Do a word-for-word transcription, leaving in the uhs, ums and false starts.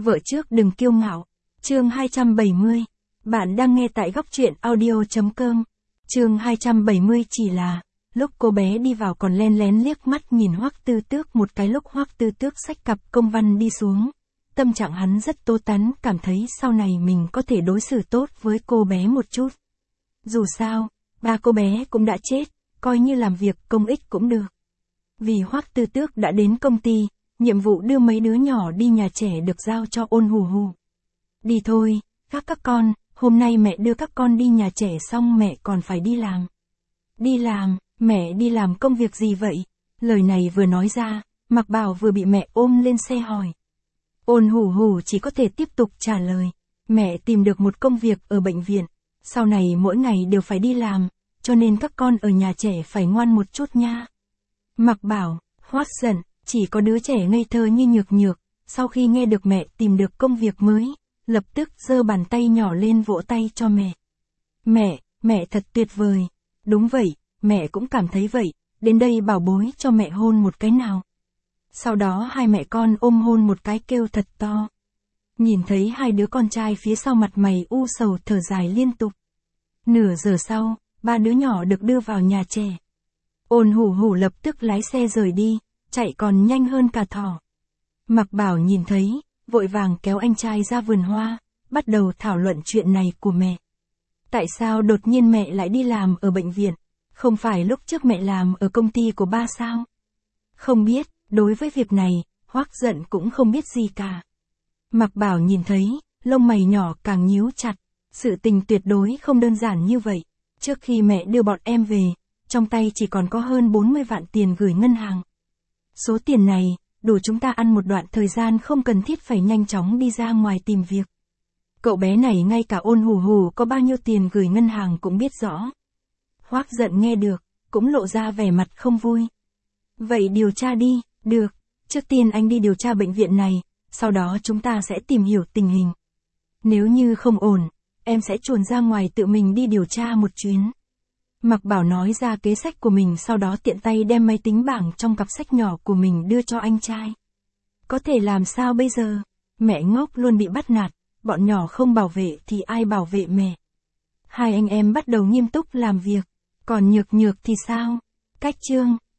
Vợ trước đừng kiêu ngạo. Chương hai trăm bảy mươi. Bạn đang nghe tại góc truyện audio chấm com. Chương hai trăm bảy mươi chỉ là, lúc cô bé đi vào còn len lén liếc mắt nhìn Hoắc Tư Tước một cái lúc Hoắc Tư Tước xách cặp công văn đi xuống. Tâm trạng hắn rất tố tắn, cảm thấy sau này mình có thể đối xử tốt với cô bé một chút. Dù sao, ba cô bé cũng đã chết, coi như làm việc công ích cũng được. Vì Hoắc Tư Tước đã đến công ty, nhiệm vụ đưa mấy đứa nhỏ đi nhà trẻ được giao cho Ôn Hù Hù. Đi thôi, các các con, hôm nay mẹ đưa các con đi nhà trẻ xong mẹ còn phải đi làm. Đi làm, mẹ đi làm công việc gì vậy? Lời này vừa nói ra, Mạc Bảo vừa bị mẹ ôm lên xe hỏi. Ôn Hù Hù chỉ có thể tiếp tục trả lời. Mẹ tìm được một công việc ở bệnh viện, sau này mỗi ngày đều phải đi làm, cho nên các con ở nhà trẻ phải ngoan một chút nha. Mạc Bảo, Hoắc giận, chỉ có đứa trẻ ngây thơ như Nhược Nhược, sau khi nghe được mẹ tìm được công việc mới, lập tức giơ bàn tay nhỏ lên vỗ tay cho mẹ. Mẹ, mẹ thật tuyệt vời. Đúng vậy, mẹ cũng cảm thấy vậy, đến đây bảo bối cho mẹ hôn một cái nào. Sau đó hai mẹ con ôm hôn một cái kêu thật to. Nhìn thấy hai đứa con trai phía sau mặt mày u sầu thở dài liên tục. Nửa giờ sau, ba đứa nhỏ được đưa vào nhà trẻ. Ôn Hù Hù lập tức lái xe rời đi, chạy còn nhanh hơn cả thỏ. Mạc Bảo nhìn thấy, vội vàng kéo anh trai ra vườn hoa, bắt đầu thảo luận chuyện này của mẹ. Tại sao đột nhiên mẹ lại đi làm ở bệnh viện? Không phải lúc trước mẹ làm ở công ty của ba sao? Không biết, đối với việc này, Hoắc giận cũng không biết gì cả. Mạc Bảo nhìn thấy, lông mày nhỏ càng nhíu chặt. Sự tình tuyệt đối không đơn giản như vậy. Trước khi mẹ đưa bọn em về, trong tay chỉ còn có hơn bốn mươi vạn tiền gửi ngân hàng. Số tiền này, đủ chúng ta ăn một đoạn thời gian không cần thiết phải nhanh chóng đi ra ngoài tìm việc. Cậu bé này ngay cả Ôn Hù Hù có bao nhiêu tiền gửi ngân hàng cũng biết rõ. Hoắc giận nghe được, cũng lộ ra vẻ mặt không vui. Vậy điều tra đi, được, trước tiên anh đi điều tra bệnh viện này, sau đó chúng ta sẽ tìm hiểu tình hình. Nếu như không ổn, em sẽ chuồn ra ngoài tự mình đi điều tra một chuyến. Mạc Bảo nói ra kế sách của mình, sau đó tiện tay đem máy tính bảng trong cặp sách nhỏ của mình đưa cho anh trai. Có thể làm sao bây giờ? Mẹ ngốc luôn bị bắt nạt, bọn nhỏ không bảo vệ thì ai bảo vệ mẹ? Hai anh em bắt đầu nghiêm túc làm việc, còn Nhược Nhược thì sao? Cách chương